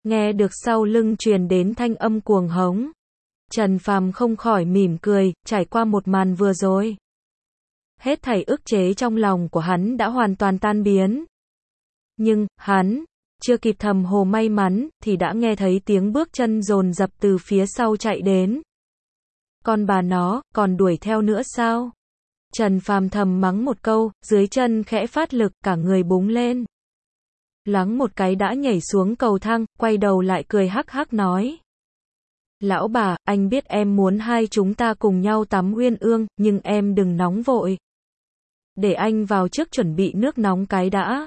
Nghe được sau lưng truyền đến thanh âm cuồng hống. Trần Phàm không khỏi mỉm cười, trải qua một màn vừa rồi. Hết thảy ức chế trong lòng của hắn đã hoàn toàn tan biến. Nhưng, hắn, chưa kịp thầm hồ may mắn, thì đã nghe thấy tiếng bước chân dồn dập từ phía sau chạy đến. Con bà nó, còn đuổi theo nữa sao? Trần Phàm thầm mắng một câu, dưới chân khẽ phát lực, cả người búng lên. Loáng một cái đã nhảy xuống cầu thang, quay đầu lại cười hắc hắc nói. Lão bà, anh biết em muốn hai chúng ta cùng nhau tắm uyên ương, nhưng em đừng nóng vội. Để anh vào trước chuẩn bị nước nóng cái đã.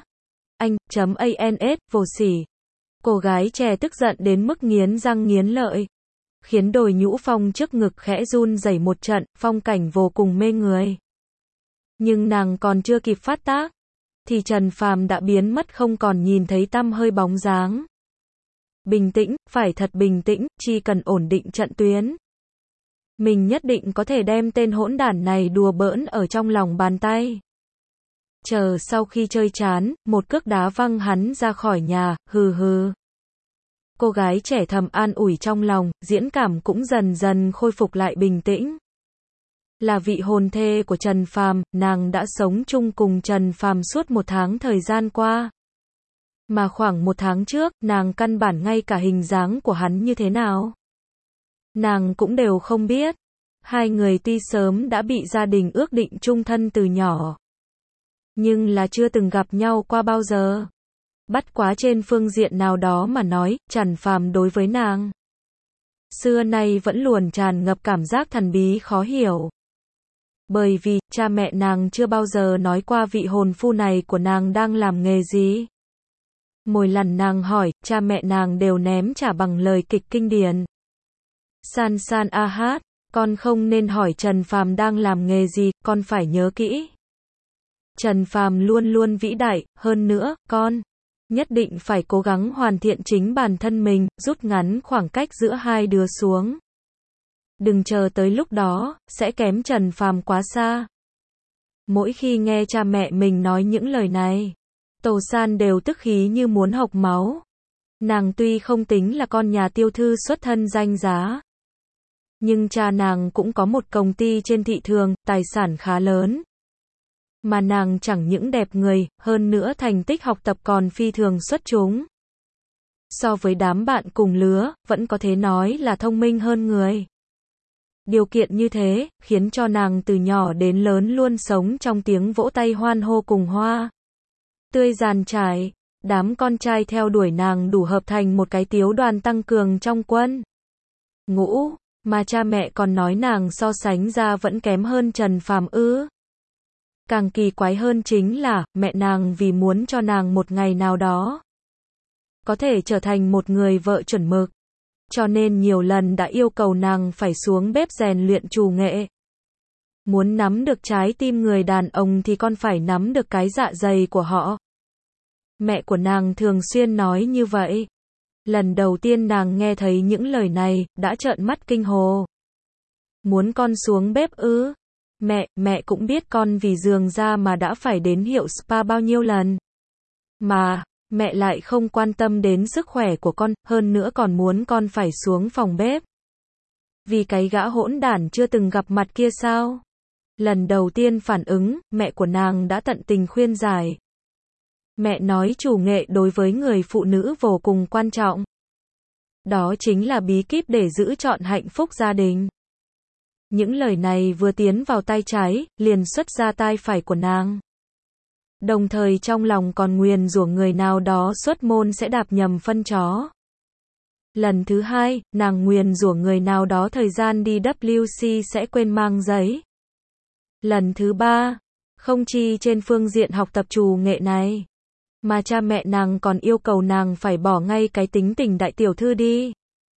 Anh.ans, vô sỉ. Cô gái trẻ tức giận đến mức nghiến răng nghiến lợi. Khiến đồi nhũ phong trước ngực khẽ run rẩy một trận, phong cảnh vô cùng mê người. Nhưng nàng còn chưa kịp phát tác, thì Trần Phàm đã biến mất không còn nhìn thấy tăm hơi bóng dáng. Bình tĩnh, phải thật bình tĩnh, chỉ cần ổn định trận tuyến. Mình nhất định có thể đem tên hỗn đản này đùa bỡn ở trong lòng bàn tay. Chờ sau khi chơi chán, một cước đá văng hắn ra khỏi nhà, hừ hừ. Cô gái trẻ thầm an ủi trong lòng, diễn cảm cũng dần dần khôi phục lại bình tĩnh. Là vị hôn thê của Trần Phàm, nàng đã sống chung cùng Trần Phàm suốt một tháng thời gian qua. Mà khoảng một tháng trước, nàng căn bản ngay cả hình dáng của hắn như thế nào, nàng cũng đều không biết. Hai người tuy sớm đã bị gia đình ước định chung thân từ nhỏ, nhưng là chưa từng gặp nhau qua bao giờ. Bất quá trên phương diện nào đó mà nói, Trần Phàm đối với nàng xưa nay vẫn luôn tràn ngập cảm giác thần bí khó hiểu. Bởi vì, cha mẹ nàng chưa bao giờ nói qua vị hôn phu này của nàng đang làm nghề gì. Mỗi lần nàng hỏi, cha mẹ nàng đều ném trả bằng lời kịch kinh điển. San san a hát, con không nên hỏi Trần Phàm đang làm nghề gì, con phải nhớ kỹ. Trần Phàm luôn luôn vĩ đại, hơn nữa, con nhất định phải cố gắng hoàn thiện chính bản thân mình, rút ngắn khoảng cách giữa hai đứa xuống. Đừng chờ tới lúc đó, sẽ kém Trần Phàm quá xa. Mỗi khi nghe cha mẹ mình nói những lời này, Tô San đều tức khí như muốn hộc máu. Nàng tuy không tính là con nhà tiêu thư xuất thân danh giá, nhưng cha nàng cũng có một công ty trên thị trường, tài sản khá lớn. Mà nàng chẳng những đẹp người, hơn nữa thành tích học tập còn phi thường xuất chúng. So với đám bạn cùng lứa, vẫn có thể nói là thông minh hơn người. Điều kiện như thế, khiến cho nàng từ nhỏ đến lớn luôn sống trong tiếng vỗ tay hoan hô cùng hoa tươi giàn trải. Đám con trai theo đuổi nàng đủ hợp thành một cái tiếu đoàn tăng cường trong quân ngũ, mà cha mẹ còn nói nàng so sánh ra vẫn kém hơn Trần Phàm ư. Càng kỳ quái hơn chính là, mẹ nàng vì muốn cho nàng một ngày nào đó có thể trở thành một người vợ chuẩn mực, cho nên nhiều lần đã yêu cầu nàng phải xuống bếp rèn luyện trù nghệ. Muốn nắm được trái tim người đàn ông thì con phải nắm được cái dạ dày của họ. Mẹ của nàng thường xuyên nói như vậy. Lần đầu tiên nàng nghe thấy những lời này, đã trợn mắt kinh hồ. Muốn con xuống bếp ư? Mẹ cũng biết con vì giường da mà đã phải đến hiệu spa bao nhiêu lần. Mà, mẹ lại không quan tâm đến sức khỏe của con, hơn nữa còn muốn con phải xuống phòng bếp. Vì cái gã hỗn đản chưa từng gặp mặt kia sao? Lần đầu tiên phản ứng, mẹ của nàng đã tận tình khuyên giải. Mẹ nói chủ nghệ đối với người phụ nữ vô cùng quan trọng. Đó chính là bí kíp để giữ trọn hạnh phúc gia đình. Những lời này vừa tiến vào tai trái, liền xuất ra tai phải của nàng. Đồng thời trong lòng còn nguyền rủa người nào đó xuất môn sẽ đạp nhầm phân chó. Lần thứ hai, nàng nguyền rủa người nào đó thời gian đi WC sẽ quên mang giấy. Lần thứ ba, không chi trên phương diện học tập trù nghệ này, mà cha mẹ nàng còn yêu cầu nàng phải bỏ ngay cái tính tình đại tiểu thư đi.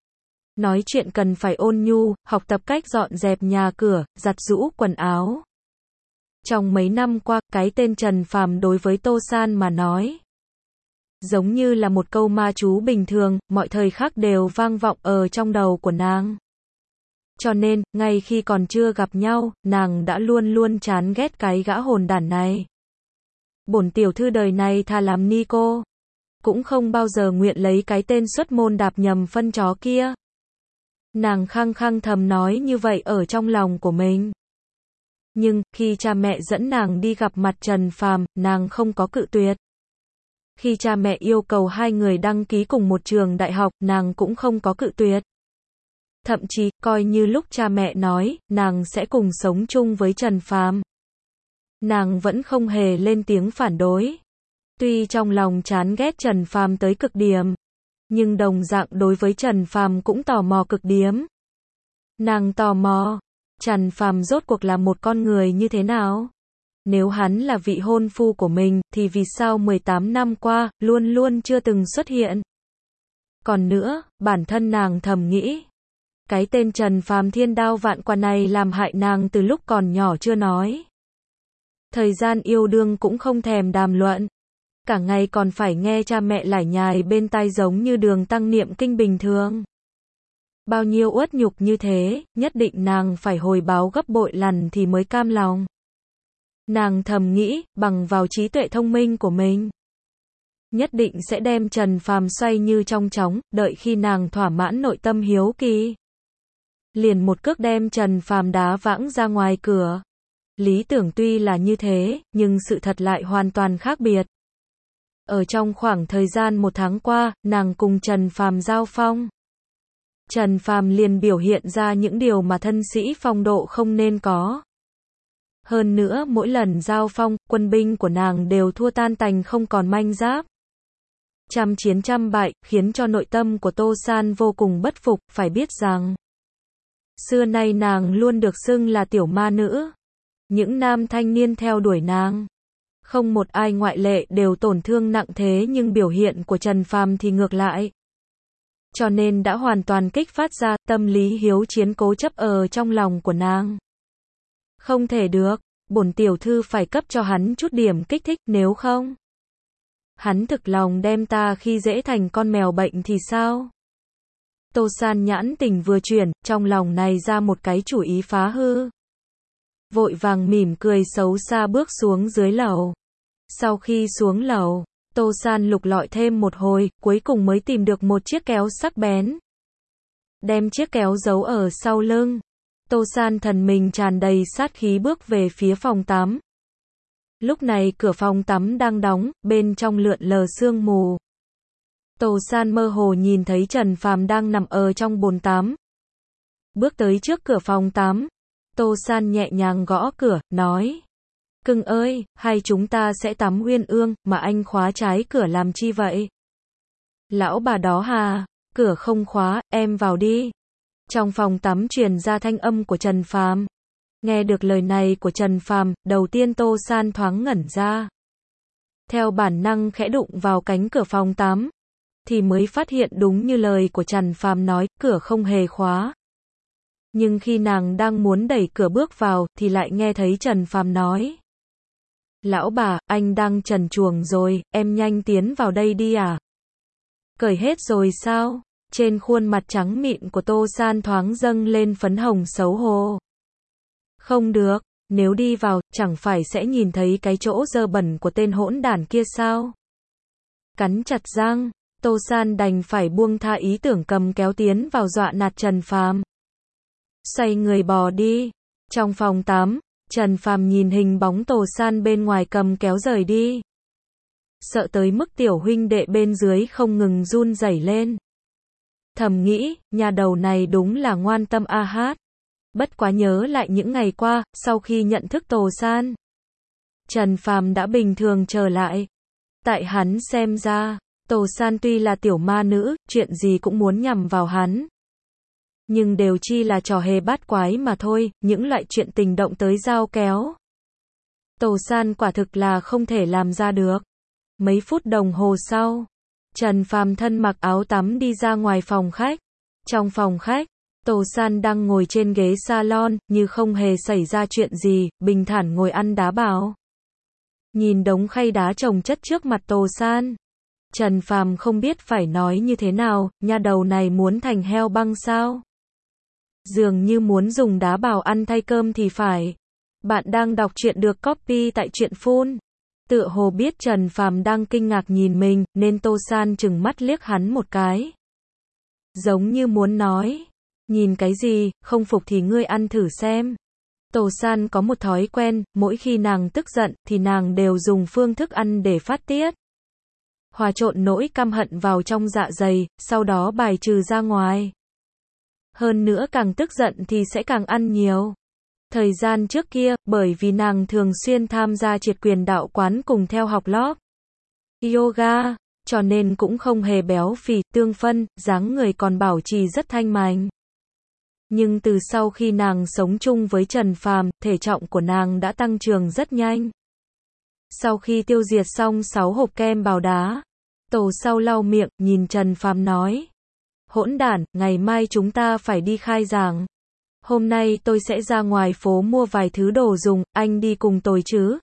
Nói chuyện cần phải ôn nhu, học tập cách dọn dẹp nhà cửa, giặt giũ quần áo. Trong mấy năm qua, cái tên Trần Phàm đối với Tô San mà nói, giống như là một câu ma chú bình thường, mọi thời khắc đều vang vọng ở trong đầu của nàng. Cho nên, ngay khi còn chưa gặp nhau, nàng đã luôn luôn chán ghét cái gã hồn đản này. Bổn tiểu thư đời này thà làm ni cô cũng không bao giờ nguyện lấy cái tên xuất môn đạp nhầm phân chó kia. Nàng khăng khăng thầm nói như vậy ở trong lòng của mình. Nhưng, khi cha mẹ dẫn nàng đi gặp mặt Trần Phàm, nàng không có cự tuyệt. Khi cha mẹ yêu cầu hai người đăng ký cùng một trường đại học, nàng cũng không có cự tuyệt. Thậm chí, coi như lúc cha mẹ nói, nàng sẽ cùng sống chung với Trần Phàm, nàng vẫn không hề lên tiếng phản đối. Tuy trong lòng chán ghét Trần Phàm tới cực điểm, nhưng đồng dạng đối với Trần Phàm cũng tò mò cực điểm. Nàng tò mò, Trần Phàm rốt cuộc là một con người như thế nào? Nếu hắn là vị hôn phu của mình, thì vì sao 18 năm qua, luôn luôn chưa từng xuất hiện? Còn nữa, bản thân nàng thầm nghĩ, cái tên Trần Phàm thiên đao vạn quả này làm hại nàng từ lúc còn nhỏ chưa nói. Thời gian yêu đương cũng không thèm đàm luận. Cả ngày còn phải nghe cha mẹ lải nhải bên tai giống như Đường Tăng niệm kinh bình thường. Bao nhiêu uất nhục như thế, nhất định nàng phải hồi báo gấp bội lần thì mới cam lòng. Nàng thầm nghĩ, bằng vào trí tuệ thông minh của mình, nhất định sẽ đem Trần Phàm xoay như trong chóng, đợi khi nàng thỏa mãn nội tâm hiếu kỳ, liền một cước đem Trần Phàm đá vãng ra ngoài cửa. Lý tưởng tuy là như thế, nhưng sự thật lại hoàn toàn khác biệt. Ở trong khoảng thời gian 1 tháng qua, nàng cùng Trần Phàm giao phong. Trần Phàm liền biểu hiện ra những điều mà thân sĩ phong độ không nên có. Hơn nữa, mỗi lần giao phong, quân binh của nàng đều thua tan tành không còn manh giáp. Trăm chiến trăm bại, khiến cho nội tâm của Tô San vô cùng bất phục, phải biết rằng xưa nay nàng luôn được xưng là tiểu ma nữ. Những nam thanh niên theo đuổi nàng, không một ai ngoại lệ đều tổn thương nặng thế, nhưng biểu hiện của Trần Phàm thì ngược lại. Cho nên đã hoàn toàn kích phát ra tâm lý hiếu chiến cố chấp ở trong lòng của nàng. Không thể được, bổn tiểu thư phải cấp cho hắn chút điểm kích thích, nếu không hắn thực lòng đem ta khi dễ thành con mèo bệnh thì sao? Tô San nhãn tình vừa chuyển, trong lòng này ra một cái chủ ý phá hư. Vội vàng mỉm cười xấu xa bước xuống dưới lầu. Sau khi xuống lầu, Tô San lục lọi thêm một hồi, cuối cùng mới tìm được một chiếc kéo sắc bén. Đem chiếc kéo giấu ở sau lưng. Tô San thần mình tràn đầy sát khí bước về phía phòng tắm. Lúc này cửa phòng tắm đang đóng, bên trong lượn lờ sương mù. Tô San mơ hồ nhìn thấy Trần Phàm đang nằm ở trong bồn tắm. Bước tới trước cửa phòng tắm, Tô San nhẹ nhàng gõ cửa, nói: "Cưng ơi, hay chúng ta sẽ tắm uyên ương, mà anh khóa trái cửa làm chi vậy?" "Lão bà đó hà, cửa không khóa, em vào đi." Trong phòng tắm truyền ra thanh âm của Trần Phàm. Nghe được lời này của Trần Phàm, đầu tiên Tô San thoáng ngẩn ra. Theo bản năng khẽ đụng vào cánh cửa phòng tắm, thì mới phát hiện đúng như lời của Trần Phàm nói, cửa không hề khóa. Nhưng khi nàng đang muốn đẩy cửa bước vào, thì lại nghe thấy Trần Phàm nói: "Lão bà, anh đang trần truồng rồi, em nhanh tiến vào đây đi à?" "Cởi hết rồi sao?" Trên khuôn mặt trắng mịn của Tô San thoáng dâng lên phấn hồng xấu hổ. "Không được, nếu đi vào, chẳng phải sẽ nhìn thấy cái chỗ dơ bẩn của tên hỗn đản kia sao?" Cắn chặt răng, Tô San đành phải buông tha ý tưởng cầm kéo tiến vào dọa nạt Trần Phàm. Xoay người bò đi. Trong phòng tắm, Trần Phàm nhìn hình bóng Tô San bên ngoài cầm kéo rời đi. Sợ tới mức tiểu huynh đệ bên dưới không ngừng run rẩy lên. Thầm nghĩ, nhà đầu này đúng là ngoan tâm a hát. Bất quá nhớ lại những ngày qua, sau khi nhận thức Tô San, Trần Phàm đã bình thường trở lại. Tại hắn xem ra, Tô San tuy là tiểu ma nữ, chuyện gì cũng muốn nhằm vào hắn. Nhưng đều chi là trò hề bát quái mà thôi, những loại chuyện tình động tới dao kéo. Tô San quả thực là không thể làm ra được. Mấy phút đồng hồ sau, Trần Phàm thân mặc áo tắm đi ra ngoài phòng khách. Trong phòng khách, Tô San đang ngồi trên ghế salon, như không hề xảy ra chuyện gì, bình thản ngồi ăn đá bào. Nhìn đống khay đá chồng chất trước mặt Tô San, Trần Phàm không biết phải nói như thế nào, nha đầu này muốn thành heo băng sao? Dường như muốn dùng đá bào ăn thay cơm thì phải. Bạn đang đọc truyện được copy tại truyện phun. Tựa hồ biết Trần Phàm đang kinh ngạc nhìn mình, nên Tô San trừng mắt liếc hắn một cái. Giống như muốn nói, nhìn cái gì, không phục thì ngươi ăn thử xem. Tô San có một thói quen, mỗi khi nàng tức giận, thì nàng đều dùng phương thức ăn để phát tiết. Hòa trộn nỗi căm hận vào trong dạ dày, sau đó bài trừ ra ngoài. Hơn nữa càng tức giận thì sẽ càng ăn nhiều. Thời gian trước kia, bởi vì nàng thường xuyên tham gia triệt quyền đạo quán cùng theo học lót yoga, cho nên cũng không hề béo phì, tương phân, dáng người còn bảo trì rất thanh mảnh. Nhưng từ sau khi nàng sống chung với Trần Phàm, thể trọng của nàng đã tăng trưởng rất nhanh. Sau khi tiêu diệt xong 6 hộp kem bào đá, Tô sau lau miệng, nhìn Trần Phàm nói. Hỗn đản, ngày mai chúng ta phải đi khai giảng. Hôm nay tôi sẽ ra ngoài phố mua vài thứ đồ dùng, anh đi cùng tôi chứ?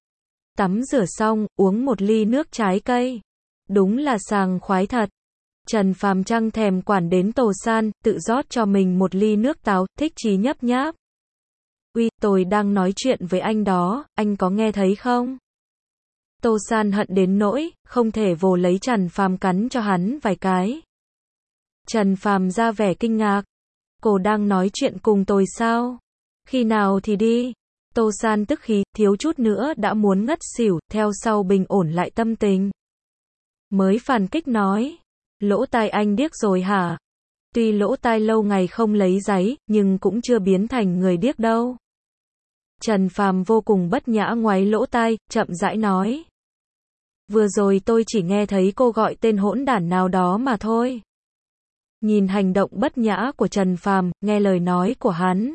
Tắm rửa xong, uống một ly nước trái cây. Đúng là sảng khoái thật. Trần Phàm chẳng thèm quản đến Tô San, tự rót cho mình một ly nước táo, thích chí nhấp nháp. Uy, tôi đang nói chuyện với anh đó, anh có nghe thấy không? Tô San hận đến nỗi, không thể vồ lấy Trần Phàm cắn cho hắn vài cái. Trần Phàm ra vẻ kinh ngạc. Cô đang nói chuyện cùng tôi sao? Khi nào thì đi? Tô San tức khí, thiếu chút nữa đã muốn ngất xỉu, theo sau bình ổn lại tâm tình. Mới phản kích nói. Lỗ tai anh điếc rồi hả? Tuy lỗ tai lâu ngày không lấy giấy, nhưng cũng chưa biến thành người điếc đâu. Trần Phàm vô cùng bất nhã ngoáy lỗ tai, chậm rãi nói. Vừa rồi tôi chỉ nghe thấy cô gọi tên hỗn đản nào đó mà thôi. Nhìn hành động bất nhã của Trần Phàm, nghe lời nói của hắn.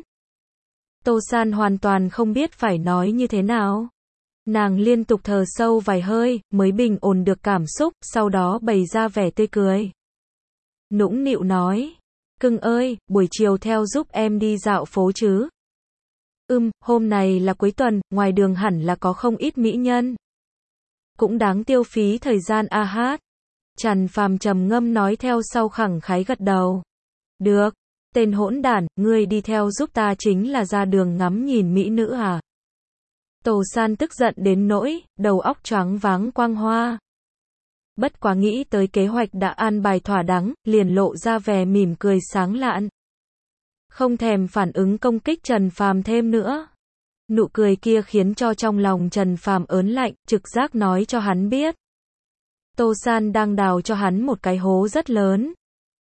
Tô San hoàn toàn không biết phải nói như thế nào. Nàng liên tục thở sâu vài hơi, mới bình ổn được cảm xúc, sau đó bày ra vẻ tươi cười. Nũng nịu nói. Cưng ơi, buổi chiều theo giúp em đi dạo phố chứ? Hôm này là cuối tuần, ngoài đường hẳn là có không ít mỹ nhân. Cũng đáng tiêu phí thời gian a hát. Trần Phàm trầm ngâm nói theo sau khẳng khái gật đầu. Được, tên hỗn đản, ngươi đi theo giúp ta chính là ra đường ngắm nhìn mỹ nữ à? Tô San tức giận đến nỗi, đầu óc choáng váng quang hoa. Bất quá nghĩ tới kế hoạch đã an bài thỏa đáng, liền lộ ra vẻ mỉm cười sáng lạn. Không thèm phản ứng công kích Trần Phàm thêm nữa. Nụ cười kia khiến cho trong lòng Trần Phàm ớn lạnh, trực giác nói cho hắn biết. Tô San đang đào cho hắn một cái hố rất lớn.